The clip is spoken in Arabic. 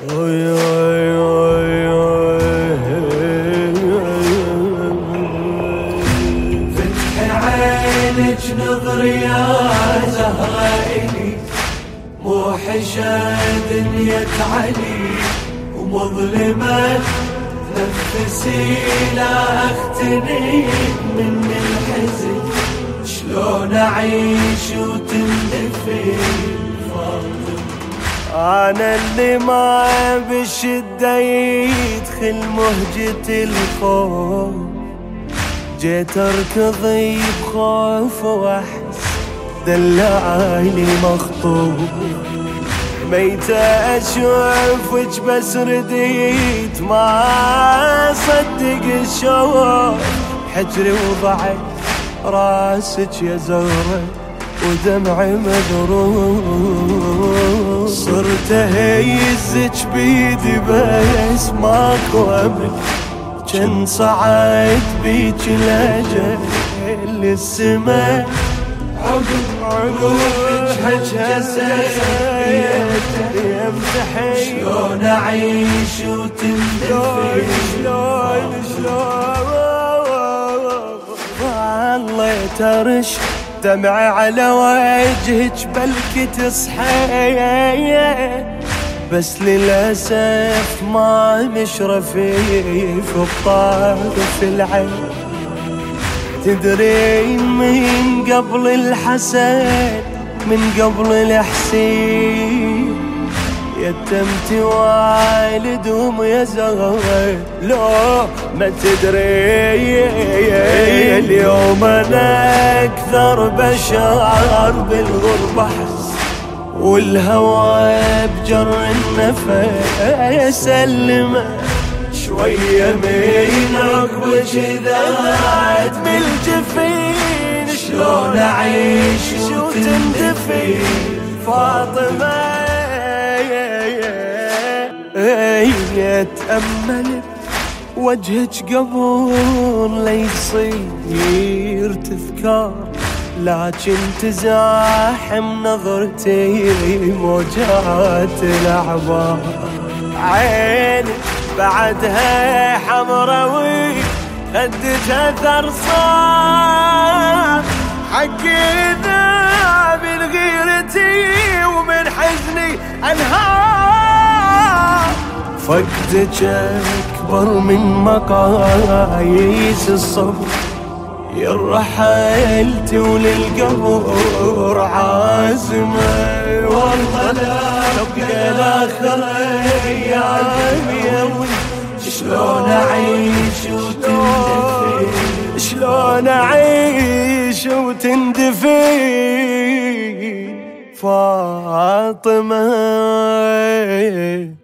فتح عينك نظر يا زهرة إلي، مو حشا دنيا علي ومظلمة، نفسي لا اختنق من الحزن، شلون اعيش وتندفن فاطمة. انا اللي ما بالشدة يدخل مهجة الخوف، جيت اركض بخوف واحس دلعني مخطوف، ميتة اشوفك بس رديت ما صدق الشوق، حجري وضعي راسك يا زهرة ودمعي مذروب، صرت اهيزك بيدي بس ماكو امل، جن صعد بيك الاجل للسما، عقوبك هجسة يمتحي، شلون اعيش وتندفن، شلون ظليت ارش دمعي على وجهك بلكي تصحي، بس للأسف ما مشرفي في الطرف العين، تدرين من قبل الحسد من قبل الحسين، يتمت والدهم يا زهرة لو ما تدري، اليوم انا اكثر بشر بالغربة احس، والهوى بجر النفس سلمه، شوية من عقبك ذات بالجفين، شلون اعيش وتندفن فاطمة. اتأمل وجهك قبل ليصير تذكار، لكن تزاحم نظرتي موجات الأعبار، عينك بعدها حمراوي خدك اثر صار، حقي ذاب من غيرتي ومن حزني انهار، فقدك اكبر من مقاييس الصبر، يا رحلتي وللقبر عازمة، والله لا تبقى الاخر ايامي، شلون اعيش وتندفن، شلون اعيش وتندفن فاطمة.